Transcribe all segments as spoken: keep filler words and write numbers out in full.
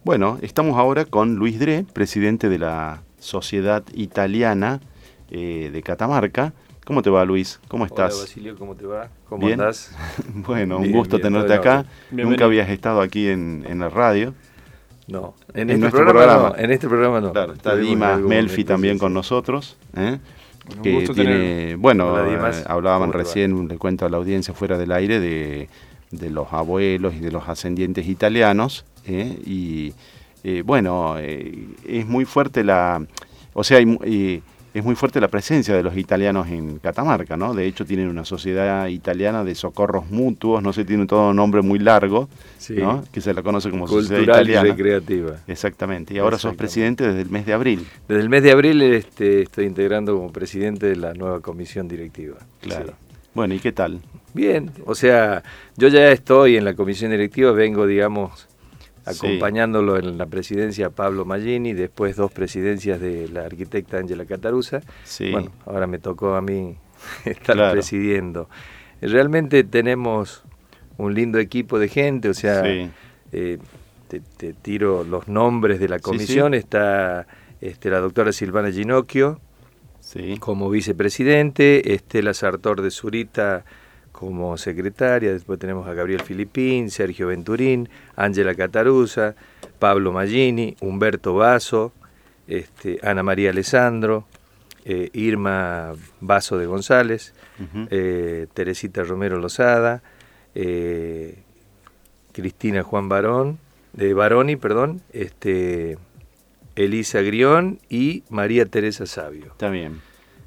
Bueno, estamos ahora con Luis Dre, presidente de la Sociedad Italiana eh, de Catamarca. ¿Cómo te va, Luis? ¿Cómo estás? Hola, Basilio, ¿cómo te va? ¿Cómo ¿Bien? andás? Bueno, Bien, un gusto bien, tenerte todo en acá. orden. Nunca Bienvenido. habías estado aquí en, en la radio. No, en, En este nuestro programa, programa. no, en este programa no. Claro, está Estuvimos en Dima algún Melfi momento, también sí, con sí. nosotros, ¿eh? Bueno, un que gusto tiene, tenerlo. bueno, Hola, eh, Dimas. hablaban ¿Cómo te va? recién, le cuento a la audiencia fuera del aire, de, de los abuelos y de los ascendientes italianos, ¿eh? y eh, bueno, eh, es muy fuerte la, o sea, hay, eh, es muy fuerte la presencia de los italianos en Catamarca, ¿no? De hecho tienen una sociedad italiana de socorros mutuos, no sé, tiene todo un nombre muy largo, Sí. ¿no? Que se la conoce como Sociedad Cultural y Italiana. recreativa. Exactamente, y ahora sos Exactamente. presidente desde el mes de abril. Desde el mes de abril este, estoy integrando como presidente de la nueva comisión directiva. Claro. Sí. Bueno, ¿y qué tal? Bien, o sea, yo ya estoy en la comisión directiva, vengo, digamos, Sí. acompañándolo en la presidencia a Pablo Mallini, después dos presidencias de la arquitecta Ángela Catarusa. Sí. Bueno, ahora me tocó a mí estar Claro. presidiendo. Realmente tenemos un lindo equipo de gente, o sea, Sí. eh, te, te tiro los nombres de la Sí, comisión. sí. Está este, la doctora Silvana Ginocchio Sí. como vicepresidente, Estela Sartor de Zurita como secretaria, después tenemos a Gabriel Filipín, Sergio Venturín, Ángela Catarusa, Pablo Mallini, Humberto Basso, este, Ana María Alessandro, eh, Irma Basso de González, Ujú. eh, Teresita Romero Lozada, eh, Cristina Juan Barón, de Baroni, perdón, este, Elisa Grión y María Teresa Sabio. Está bien.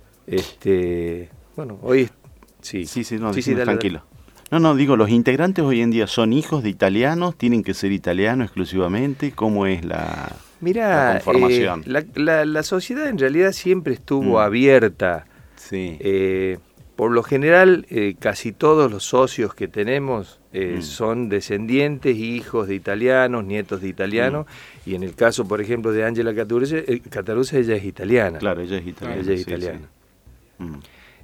Este, bueno, hoy sí, Sí, sí, no, sí, sí, decimos dale, tranquilo. No, no, digo, los integrantes hoy en día son hijos de italianos, tienen que ser italianos exclusivamente. ¿Cómo es la, Mirá, la conformación? eh, la, la, la sociedad en realidad siempre estuvo Mm. abierta. Sí. Eh, por lo general, eh, casi todos los socios que tenemos eh, Mm. son descendientes, hijos de italianos, nietos de italianos, y en el caso, por ejemplo, de Ángela Catarusa, eh, Catarusa, ella es italiana. Claro, ella es italiana. Ella es sí, italiana. sí. Mm.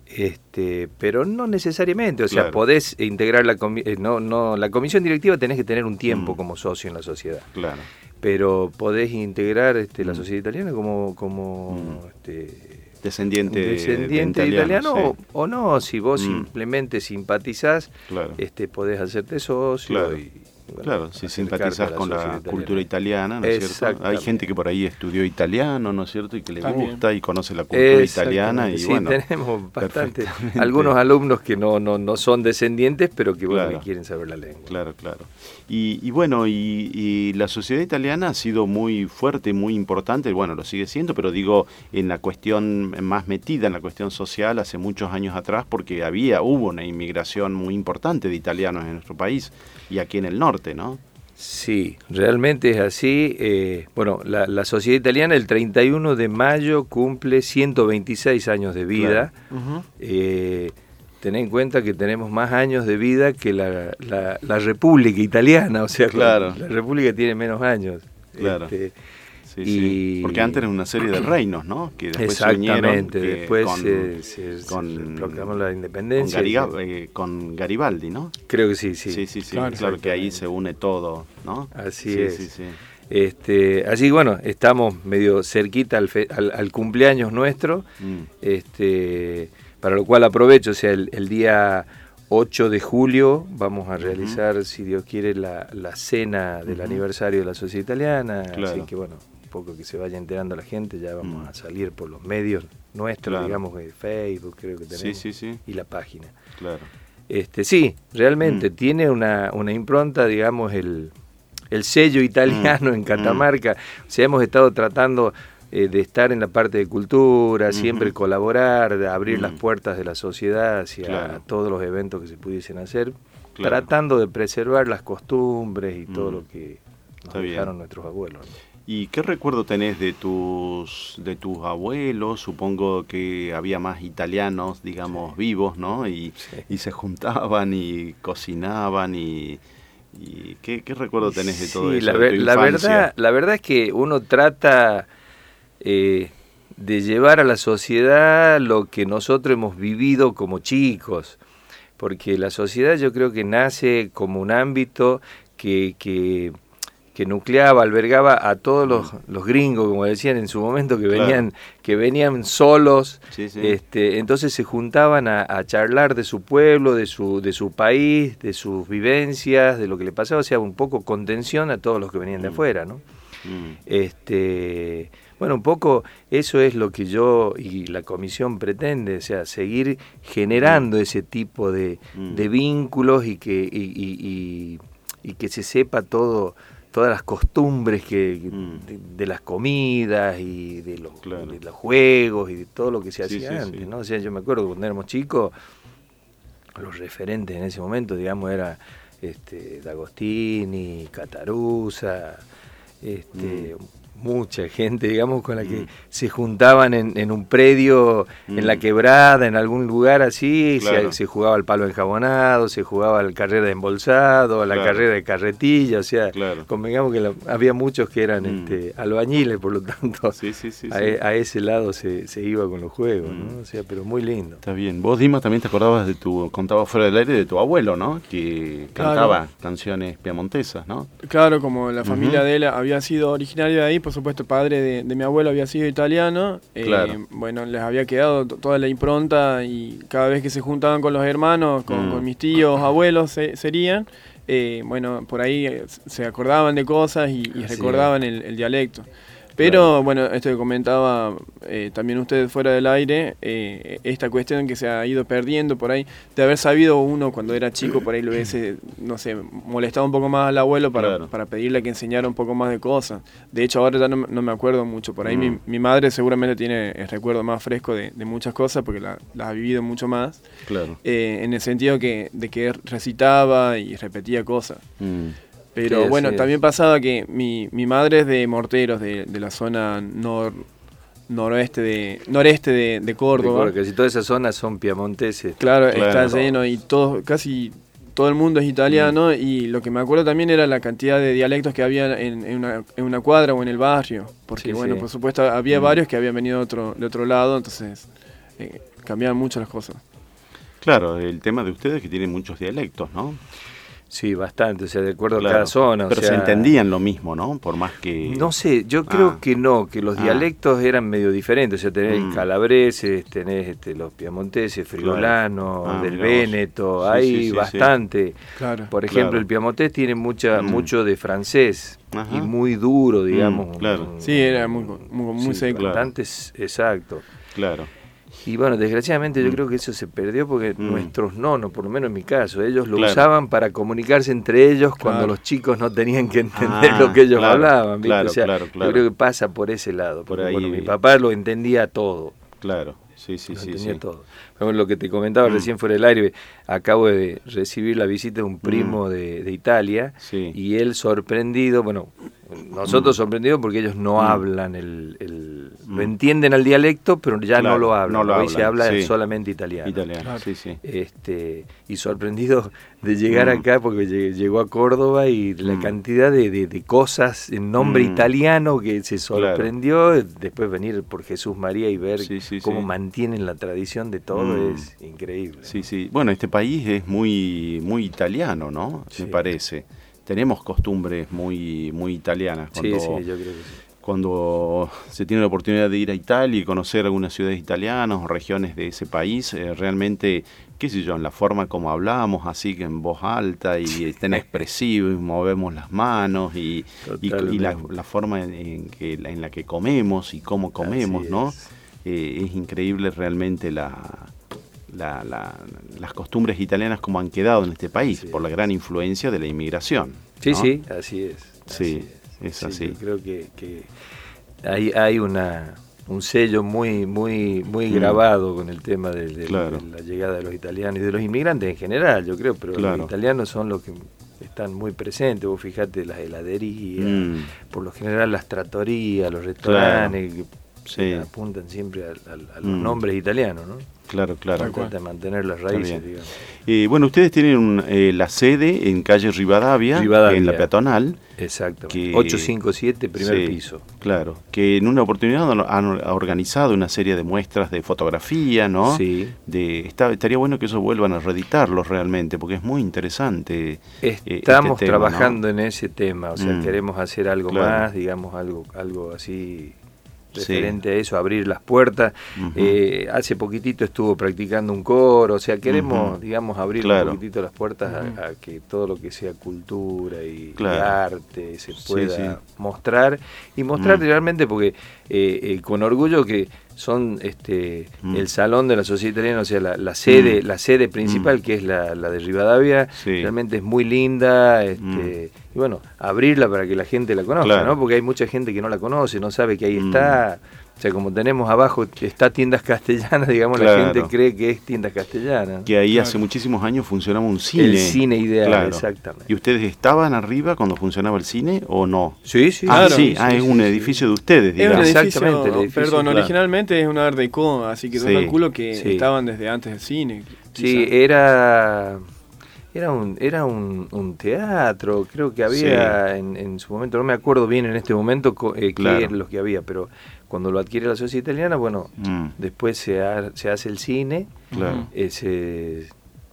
Este, pero no necesariamente, o sea, Claro. podés integrar la comi- eh, no, no, la comisión directiva tenés que tener un tiempo Mm. como socio en la sociedad. Claro. Pero podés integrar este, la Mm. sociedad italiana como, como Mm. este, Descendiente, de- descendiente de de italiano, italiano, sí. o, o no, si vos Mm. simplemente simpatizás, Claro. este, podés hacerte socio. Claro. Y, bueno, Claro, si acercarte simpatizás a con la sociedad cultura italiana, ¿no es cierto? Hay Exactamente. gente que por ahí estudió italiano, ¿no es cierto? Y que le También. gusta y conoce la cultura Exactamente, italiana y sí, bueno. tenemos bastante, perfectamente. algunos alumnos que no, no, no son descendientes, pero que, bueno, Claro. que quieren saber la lengua. Claro, claro. Y, y bueno, y, y la sociedad italiana ha sido muy fuerte, muy importante, bueno, lo sigue siendo, pero digo, en la cuestión más metida, en la cuestión social, hace muchos años atrás, porque había, hubo una inmigración muy importante de italianos en nuestro país y aquí en el norte, ¿no? Sí, realmente es así. Eh, bueno, la, la sociedad italiana el treinta y uno de mayo cumple ciento veintiséis años de vida. Ujú. Eh, ten en cuenta que tenemos más años de vida que la, la, la República Italiana, o sea, Claro. la República tiene menos años. Claro. Este, Sí, Y- sí. Porque antes era una serie de reinos, ¿no? Que después se unieron, exactamente, que después con, se, se- se con- proclamó la con, independencia. Gariga- y se- eh, con Garibaldi, ¿no? creo que sí, sí. Sí, sí, sí. Claro. Claro, que ahí se une todo, ¿no? Así sí, es. Sí, sí. Este, así que bueno, estamos medio cerquita al, fe- al, al cumpleaños nuestro, Mm. este, para lo cual aprovecho, o sea, el, el día ocho de julio vamos a realizar, si Dios quiere, la, la cena del Ujú. aniversario de la Sociedad Italiana, Claro. así que bueno, un poco que se vaya enterando la gente, ya vamos Mm. a salir por los medios nuestros, Claro. digamos, de Facebook, creo que Sí, tenemos, sí, sí. y la página. Claro. Este, sí, realmente Mm. tiene una, una impronta, digamos, el, el sello italiano Mm, en Catamarca. O sea, hemos estado tratando eh, de estar en la parte de cultura, Ujú. siempre colaborar, de abrir Mm. las puertas de la sociedad hacia Claro. todos los eventos que se pudiesen hacer, Claro. tratando de preservar las costumbres y todo Mm. lo que nos Está bien. dejaron nuestros abuelos, ¿no? ¿Y qué recuerdo tenés de tus de tus abuelos? Supongo que había más italianos, digamos, vivos, ¿no? Y, Sí. y se juntaban y cocinaban y... y ¿qué, ¿Qué recuerdo tenés de todo Sí, eso? La, de ver- tu la infancia? verdad, la verdad es que uno trata eh, de llevar a la sociedad lo que nosotros hemos vivido como chicos, porque la sociedad yo creo que nace como un ámbito que, que, que nucleaba, albergaba a todos los, los gringos, como decían en su momento, que venían, claro. que venían solos, sí, sí. Este, entonces se juntaban a, a charlar de su pueblo, de su, de su país, de sus vivencias, de lo que le pasaba, o sea, un poco contención a todos los que venían mm. de afuera, ¿no? Mm. Este, bueno, un poco eso es lo que yo y la comisión pretende, o sea, seguir generando mm. ese tipo de, mm. de vínculos y que, y, y, y, y que se sepa todo, todas las costumbres que mm. de, de las comidas y de los, claro. de los juegos y de todo lo que se hacía sí, sí, antes, sí. ¿no? O sea, yo me acuerdo cuando éramos chicos, los referentes en ese momento, digamos, era este, D'Agostini, Catarusa, este, mm. mucha gente, digamos, con la que mm. se juntaban en, en un predio, mm. en la quebrada, en algún lugar así, claro. se, se jugaba el palo enjabonado, se jugaba la carrera de embolsado, la claro. carrera de carretilla, o sea, claro. convengamos que la, había muchos que eran mm. este, albañiles, por lo tanto, sí, sí, sí, a, sí. a ese lado se, se iba con los juegos, mm. ¿no? O sea, pero muy lindo. Está bien. Vos, Dima, también te acordabas de tu, contabas fuera del aire de tu abuelo, ¿no? Que cantaba claro. canciones piamontesas, ¿no? Claro, como la familia uh-huh. de él había sido originaria de ahí, por supuesto, padre de, de mi abuelo había sido italiano, eh, claro. bueno, les había quedado t- toda la impronta y cada vez que se juntaban con los hermanos, con, mm. con mis tíos, abuelos se, serían, eh, bueno, por ahí eh, se acordaban de cosas y, y recordaban el, el dialecto. Pero claro. bueno, esto que comentaba eh, también usted fuera del aire, eh, esta cuestión que se ha ido perdiendo por ahí, de haber sabido uno cuando era chico, por ahí lo hubiese, no sé, molestado un poco más al abuelo para, claro. para pedirle que enseñara un poco más de cosas. De hecho, ahora ya no, no me acuerdo mucho. Por ahí mm. mi, mi madre seguramente tiene el recuerdo más fresco de, de muchas cosas porque la, las ha vivido mucho más. Claro. Eh, en el sentido que, de que recitaba y repetía cosas. Mm. Pero sí, bueno, sí, también pasaba que mi, mi madre es de Morteros, de, de la zona nor, noroeste de, noreste de, de Córdoba. Porque si todas esas zonas son piamonteses. Claro, claro. está lleno y todo, casi todo el mundo es italiano mm. y lo que me acuerdo también era la cantidad de dialectos que había en, en, una, en una cuadra o en el barrio. Porque sí, bueno, sí. por supuesto había mm. varios que habían venido de otro, de otro lado, entonces eh, cambiaban mucho las cosas. Claro, el tema de ustedes es que tienen muchos dialectos, ¿no? Sí, bastante, o sea, de acuerdo claro. a cada zona. Pero o sea, se entendían lo mismo, ¿no? Por más que... No sé, yo creo ah. que no, que los ah. dialectos eran medio diferentes. O sea, tenés mm. calabreses, tenés este, los piamonteses, friulanos, claro. ah, del Véneto, sí, hay sí, sí, bastante. Sí. Claro. Por ejemplo, claro. el piamontés tiene mucha, mm. mucho de francés. Ajá. Y muy duro, digamos. Mm, claro. Un, sí, era muy, muy, muy sí, seco. Bastante, exacto. Claro. Y bueno, desgraciadamente mm. yo creo que eso se perdió porque mm. nuestros nonos, por lo menos en mi caso, ellos lo claro. usaban para comunicarse entre ellos claro. cuando los chicos no tenían que entender ah, lo que ellos claro, hablaban. ¿viste? Claro, o sea, claro, claro. Yo creo que pasa por ese lado. Porque, por ahí, bueno, mi papá lo entendía todo. Claro, sí, sí, lo sí. entendía sí. todo. Como lo que te comentaba mm. recién fuera del aire, acabo de recibir la visita de un primo mm. de, de Italia sí. y él sorprendido, bueno, nosotros mm. sorprendidos porque ellos no mm. hablan el, el mm. lo entienden al dialecto, pero ya claro, no lo hablan, no lo hoy hablan, se habla sí. solamente italiano. Italiano, claro. sí, sí. Este, y sorprendido de llegar mm. acá porque llegó a Córdoba y la mm. cantidad de, de, de cosas en nombre mm. italiano que se sorprendió, claro. después venir por Jesús María y ver sí, sí, cómo sí. mantienen la tradición de todo mm. es increíble. Sí, sí. Bueno, este país es muy, muy italiano, ¿no? Sí. Me parece. Tenemos costumbres muy muy italianas. Cuando, sí, sí, yo creo que sí. Cuando se tiene la oportunidad de ir a Italia y conocer algunas ciudades italianas o regiones de ese país, eh, realmente, qué sé yo, en la forma como hablamos, así que en voz alta y tan expresivo y movemos las manos y, y, y la, la forma en, en, que, en la que comemos y cómo comemos, ¿no? Es. Eh, es increíble realmente la... La, la, las costumbres italianas como han quedado en este país sí, por la gran influencia de la inmigración. Sí, ¿no? sí, así es. Sí, así es, es así. Sí, yo creo que, que hay, hay una, un sello muy muy muy mm. grabado con el tema de, de, claro. de la llegada de los italianos y de los inmigrantes en general, yo creo, pero claro. los italianos son los que están muy presentes. Vos fijate las heladerías, mm. por lo general las trattorías, los restaurantes... Claro. sí. apuntan siempre a, a, a los mm. nombres italianos, ¿no? Claro, claro. Intenta mantener las raíces, digamos. Eh, bueno, ustedes tienen un, eh, la sede en calle Rivadavia, Rivadavia. en la peatonal. Exactamente. ochocientos cincuenta y siete, primer sí, piso. Claro. Que en una oportunidad han organizado una serie de muestras de fotografía, ¿no? Sí. De, está, estaría bueno que eso vuelvan a reeditarlos realmente, porque es muy interesante. Estamos este tema, trabajando ¿no? en ese tema, o sea, mm. queremos hacer algo claro. más, digamos, algo, algo así referente sí. a eso, abrir las puertas. Uh-huh. eh, hace poquitito estuvo practicando un coro, o sea, queremos, uh-huh. digamos, abrir claro. un poquitito las puertas uh-huh. a, a que todo lo que sea cultura y, claro. y arte se pueda sí, sí. mostrar, y mostrar uh-huh. realmente, porque eh, eh, con orgullo que son este uh-huh. el salón de la Sociedad Italiana, o sea, la, la sede uh-huh. la sede principal, uh-huh. que es la, la de Rivadavia, sí. realmente es muy linda, este uh-huh. y bueno, abrirla para que la gente la conozca, claro. ¿no? Porque hay mucha gente que no la conoce, no sabe que ahí uh-huh. está. O sea, como tenemos abajo, está Tiendas Castellanas, digamos, claro. la gente cree que es Tiendas Castellanas. Que ahí claro. hace muchísimos años funcionaba un cine. El cine ideal, claro. exactamente. ¿Y ustedes estaban arriba cuando funcionaba el cine o no? Sí, sí. Ah, claro. sí, sí, ah, sí, es sí, un sí. edificio de ustedes, digamos. Es un edificio, exactamente, el edificio, perdón, claro. originalmente es un Art Deco, así que sí. yo calculo que sí. estaban desde antes del cine. Sí, quizá. era... Era un era un, un teatro, creo que había sí. en, en su momento, no me acuerdo bien en este momento eh, claro. qué eran los que había, pero cuando lo adquiere la Sociedad Italiana, bueno, mm. después se, ha, se hace el cine, claro. ese,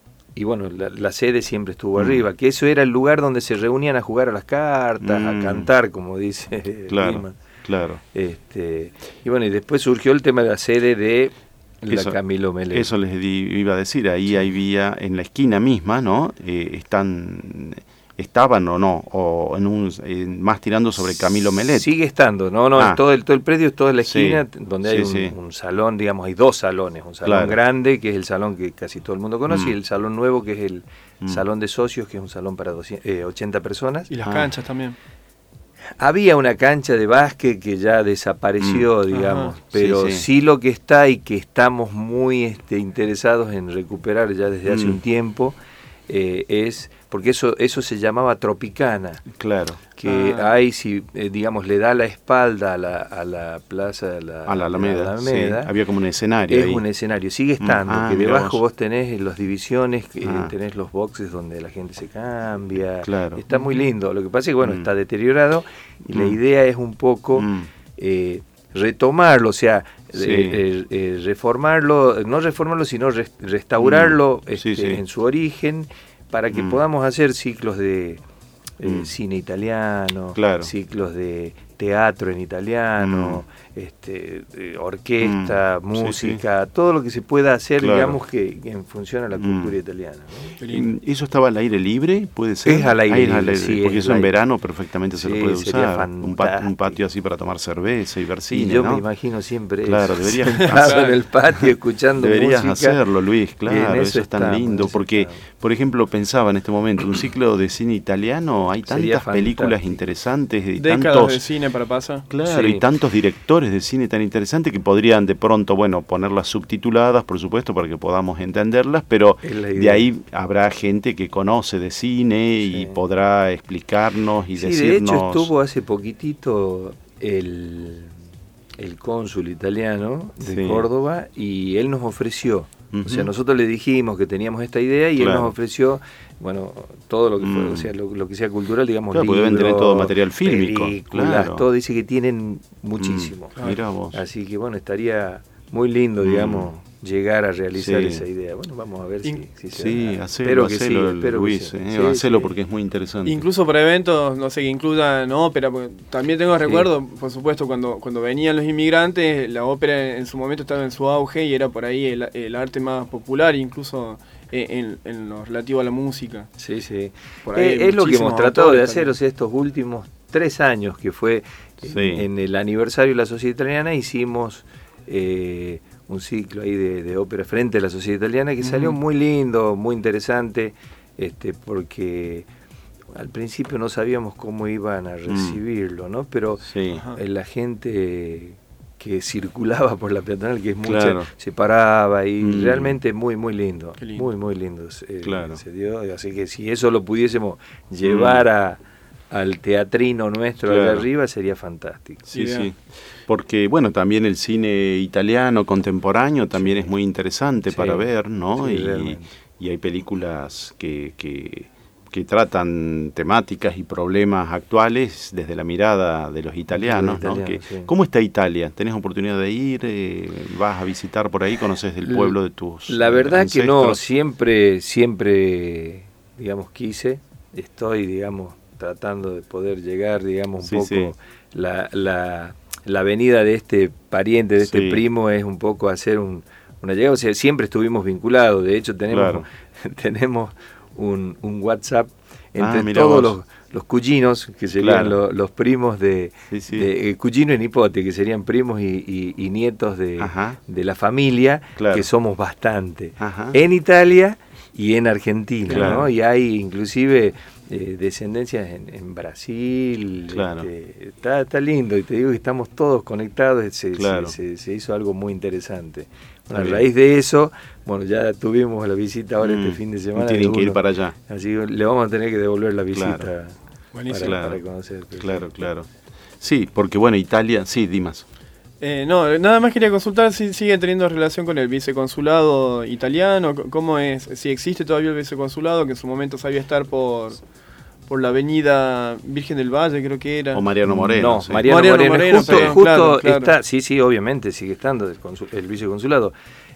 y bueno, la, la sede siempre estuvo mm. arriba, que eso era el lugar donde se reunían a jugar a las cartas, mm. a cantar, como dice claro, Lima. Claro. Este, y bueno, y después surgió el tema de la sede de la eso, Camilo Melé. Eso les di, iba a decir, ahí sí. había, en la esquina misma, ¿no? Eh, están, estaban o no, o en un en, más tirando sobre Camilo Melé. Sigue estando, no, no, ah. todo el todo el predio es toda la esquina, sí. donde hay sí, un, sí. un salón, digamos, hay dos salones, un salón claro. grande, que es el salón que casi todo el mundo conoce, mm. y el salón nuevo, que es el mm. salón de socios, que es un salón para doscientas, eh, ochenta personas. Y las ah. canchas también. Había una cancha de básquet que ya desapareció, mm. digamos, Ajá. pero sí, sí. sí lo que está y que estamos muy este, interesados en recuperar ya desde hace mm. un tiempo, eh, es, porque eso eso se llamaba Tropicana. Claro. Que ah. hay, si eh, digamos, le da la espalda a la, a la plaza de la, a la Alameda, la Alameda sí. había como un escenario es ahí. un escenario, sigue estando, ah, que debajo vos. vos tenés las divisiones, eh, ah. tenés los boxes donde la gente se cambia, claro. está muy lindo, lo que pasa es que bueno, mm. está deteriorado y mm. la idea es un poco mm. eh, retomarlo, o sea, sí. eh, eh, reformarlo, no reformarlo, sino res, restaurarlo mm. este, sí, sí. en su origen, para que mm. podamos hacer ciclos de eh, mm. cine italiano, claro. ciclos de teatro en italiano, mm. este, de orquesta, mm. música, sí, sí. todo lo que se pueda hacer, claro. digamos, que, que en función a la cultura mm. italiana, ¿no? ¿Eso estaba al aire libre? ¿Puede ser? Es al aire, Ahí libre, al aire sí, porque eso en aire. verano perfectamente se sí, lo puede usar. Un, pat, un patio así para tomar cerveza y ver cine, y yo ¿no? me imagino siempre claro, eso. Deberías hacer, en el patio escuchando deberías música. hacerlo, Luis, claro, eso, eso es tan estamos, lindo, porque, estamos. por ejemplo, pensaba en este momento, un ciclo de cine italiano, hay tantas películas interesantes, y décadas tantos, de cine para pasar. Claro, sí. y tantos directores de cine tan interesantes que podrían de pronto, bueno, ponerlas subtituladas, por supuesto, para que podamos entenderlas, pero de ahí habrá gente que conoce de cine sí. y podrá explicarnos y sí, decirnos... de hecho estuvo hace poquitito el, el cónsul italiano de sí. Córdoba y él nos ofreció, uh-huh. o sea, nosotros le dijimos que teníamos esta idea y claro. él nos ofreció, bueno, todo lo que fue, mm. o sea, lo, lo que sea cultural, digamos, claro, libros, deben tener todo material fílmico, películas, claro. todo, dice que tienen muchísimo. Mm. Mirá vos. Así que bueno, estaría muy lindo, digamos, mm. llegar a realizar sí. esa idea. Bueno, vamos a ver In- si, si se Sí, da. hacelo, que hacelo, sí, espero Luis, que sí. eh, sí, hacelo sí. porque es muy interesante. Incluso para eventos, no sé, que incluyan ópera, porque también tengo Sí. recuerdo, por supuesto, cuando, cuando venían los inmigrantes, la ópera en su momento estaba en su auge y era por ahí el, el arte más popular, incluso en, en lo relativo a la música. Sí, sí. Por ahí Eh, es lo que hemos tratado de hacer, también. o sea, estos últimos tres años que fue Sí. en, en el aniversario de la Sociedad Italiana, hicimos eh, un ciclo ahí de, de ópera frente a la Sociedad Italiana que mm. salió muy lindo, muy interesante, este, porque al principio no sabíamos cómo iban a recibirlo, ¿no? Pero sí. eh, la gente que circulaba por la peatonal, que es mucha, claro. se paraba y mm. realmente muy, muy lindo, lindo. muy, muy lindo eh, claro. se dio, así que si eso lo pudiésemos llevar mm. a al teatrino nuestro claro. de arriba sería fantástico. Sí, sí, sí. Porque, bueno, también el cine italiano contemporáneo también sí. es muy interesante sí. para ver, ¿no? Sí, y, y hay películas que, que, que tratan temáticas y problemas actuales desde la mirada de los italianos, italianos ¿no? Que, sí. ¿Cómo está Italia? ¿Tenés oportunidad de ir? Eh, ¿Vas a visitar por ahí? ¿Conoces del pueblo de tus La verdad ancestros? Que no, siempre, siempre, digamos, quise, estoy, digamos, tratando de poder llegar, digamos, un sí, poco, sí. La, la, la avenida de este pariente, de este sí. primo, es un poco hacer un, una llegada, o sea, siempre estuvimos vinculados, de hecho tenemos, claro. tenemos un, un WhatsApp entre ah, todos los, los cuyinos, que serían claro. lo, los primos de, sí, sí. de eh, cuyino y nipote, que serían primos y, y, y nietos de, de la familia, claro. que somos bastante, Ajá. en Italia y en Argentina, claro. ¿no? Y hay inclusive eh, descendencias en, en Brasil, claro. este, está, está lindo, y te digo que estamos todos conectados, se, claro. se, se, se hizo algo muy interesante. Bueno, a raíz de eso, bueno, ya tuvimos la visita ahora mm, este fin de semana. Tienen de que ir para allá. Así que le vamos a tener que devolver la visita claro. para, claro. para conocer. Claro, claro. Sí, porque bueno, Italia, sí, Dimas. Eh, no, nada más quería consultar si sigue teniendo relación con el viceconsulado italiano, cómo es, si existe todavía el viceconsulado, que en su momento sabía estar por, por la avenida Virgen del Valle, creo que era. O Mariano Moreno. No, sí. Mariano, Mariano Moreno, Moreno, justo, perdón, justo claro, claro. está, sí, sí, obviamente sigue estando el, consul, el viceconsulado.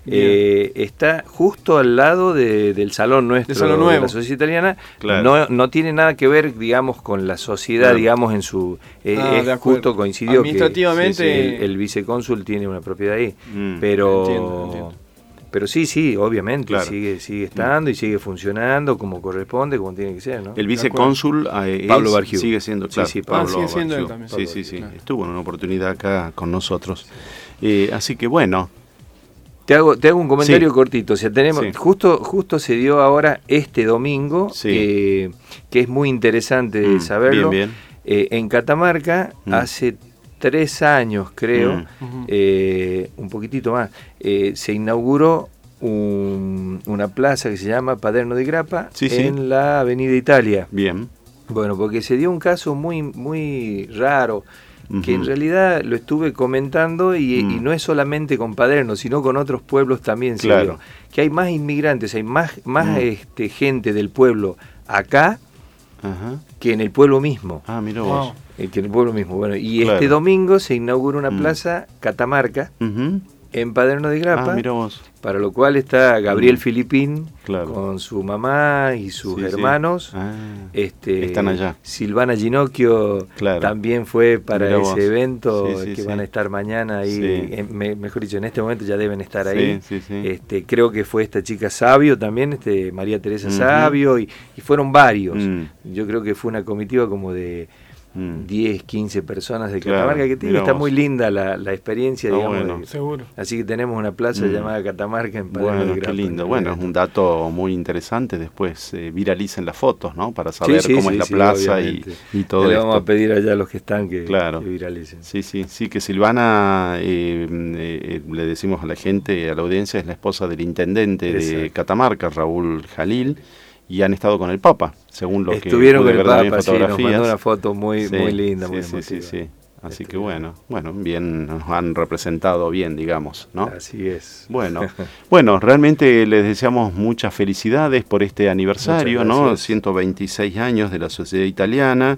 Eh, está justo al lado de, del salón nuestro, de, salón nuevo. de la sociedad italiana, claro. no, no tiene nada que ver, digamos, con la sociedad, claro. digamos, en su... Eh, ah, es justo coincidió administrativamente que sí, sí, el, el vicecónsul tiene una propiedad ahí, mm. pero... Entiendo, entiendo. Pero sí, sí, obviamente, claro. sigue sigue estando y sigue funcionando como corresponde, como tiene que ser, ¿no? El vicecónsul eh, Pablo Bargiu. Sigue siendo, claro, sí, sí, Pablo ah, sigue siendo él también. Sí, sí, sí, claro. Estuvo en una oportunidad acá con nosotros. Eh, así que bueno... Te hago, te hago un comentario sí. cortito. O sea, tenemos, sí. justo, justo se dio ahora este domingo, sí. que, que es muy interesante mm, saberlo. Bien, bien. Eh, en Catamarca, mm. hace tres años, creo, mm. eh, un poquitito más, eh, se inauguró un, una plaza que se llama Paderno di Grappa sí, en sí. la Avenida Italia. Bien. Bueno, porque se dio un caso muy, muy raro, que uh-huh. en realidad lo estuve comentando y, mm. y no es solamente con Paderno, sino con otros pueblos también se claro. dio, que hay más inmigrantes, hay más, más mm. este, gente del pueblo acá uh-huh. que en el pueblo mismo. Ah, mira vos. Eh, que en el pueblo mismo. Bueno, y claro. este domingo se inaugura una mm. plaza Catamarca uh-huh. en Paderno di Grappa, ah, mira vos. Para lo cual está Gabriel mm. Filipín claro. con su mamá y sus sí, hermanos. Sí. Ah, este, están allá. Silvana Ginocchio claro. también fue para mira ese vos. evento sí, sí, que sí. van a estar mañana ahí. Sí. En, me, mejor dicho, en este momento ya deben estar sí, ahí. Sí, sí. Este, creo que fue esta chica Sabio también, este, María Teresa uh-huh. Sabio, y, y fueron varios. Mm. Yo creo que fue una comitiva como de diez, quince personas de Catamarca, claro, que tiene, está muy linda la, la experiencia, ah, digamos. Bueno. De, seguro. Así que tenemos una plaza mm. llamada Catamarca en Paderno Bueno, di Grappa. Qué lindo. Bueno, es un dato muy interesante. Después eh, viralicen las fotos, ¿no? Para saber sí, sí, cómo sí, es la sí, plaza y, y todo Le esto. vamos a pedir allá a los que están que, claro. que viralicen. Sí, sí, sí, que Silvana, eh, eh, le decimos a la gente, a la audiencia, es la esposa del intendente Exacto. de Catamarca, Raúl Jalil, y han estado con el Papa, según lo Estuvieron que pude con el ver Papa, en fotografías. Sí, nos mandó una foto muy, sí, muy linda, sí, muy sí, emotiva. sí, sí. Así este, que bueno, bueno, bien, nos han representado bien, digamos, ¿no? Así es. Bueno, bueno, realmente les deseamos muchas felicidades por este aniversario, ¿no? ciento veintiséis años de la Sociedad Italiana.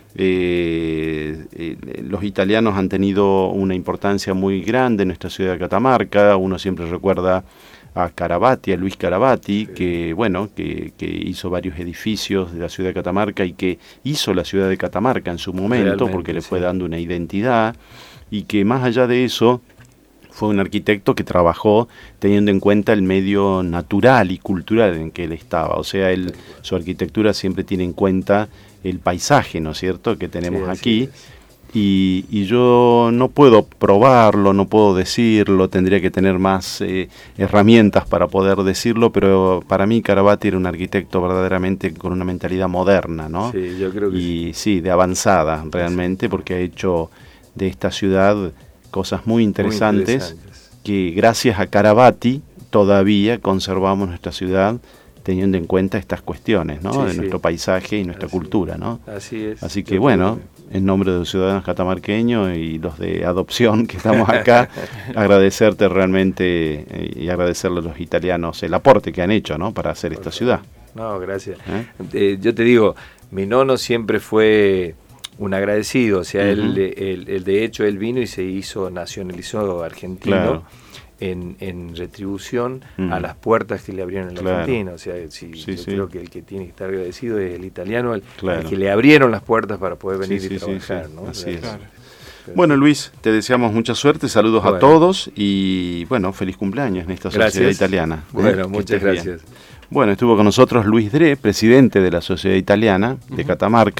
Eh, eh, los italianos han tenido una importancia muy grande en nuestra ciudad de Catamarca. Uno siempre recuerda a Carabati, a Luis Carabati, sí. que bueno, que, que hizo varios edificios de la ciudad de Catamarca y que hizo la ciudad de Catamarca en su momento, Realmente, porque le fue sí. dando una identidad, y que más allá de eso fue un arquitecto que trabajó teniendo en cuenta el medio natural y cultural en que él estaba. O sea, él, su arquitectura siempre tiene en cuenta el paisaje, ¿no es cierto?, que tenemos sí, aquí. Y, y yo no puedo probarlo, no puedo decirlo, tendría que tener más eh, herramientas para poder decirlo, pero para mí Carabati era un arquitecto verdaderamente con una mentalidad moderna, ¿no? Sí, yo creo que y sí. sí, de avanzada realmente, porque ha hecho de esta ciudad cosas muy interesantes, muy interesantes. Que gracias a Carabati todavía conservamos nuestra ciudad teniendo en cuenta estas cuestiones, ¿no? Sí, de sí. nuestro paisaje y nuestra Así cultura, ¿no? Así es. Así que Yo bueno, creo en nombre de los ciudadanos catamarqueños y los de adopción que estamos acá, agradecerte realmente eh, y agradecerle a los italianos el aporte que han hecho, ¿no? Para hacer esta ciudad. No, gracias. ¿Eh? Eh, yo te digo, mi nono siempre fue un agradecido, o sea, Uh-huh. él, él, él de hecho él vino y se hizo, nacionalizó argentino. Claro. En, en retribución Mm. a las puertas que le abrieron en la Claro. Argentina. O sea, si, Sí, yo sí. creo que el que tiene que estar agradecido es el italiano, el, Claro. el que le abrieron las puertas para poder venir Sí, sí, y sí, trabajar. sí. ¿no? Así O sea, es. Claro. pero- Bueno, Luis, te deseamos mucha suerte, saludos Bueno. a todos y bueno, feliz cumpleaños en esta sociedad Gracias. italiana. ¿eh? Bueno, Que muchas estés bien. gracias. Bueno, estuvo con nosotros Luis Dre, presidente de la Sociedad Italiana de Ujú. Catamarca.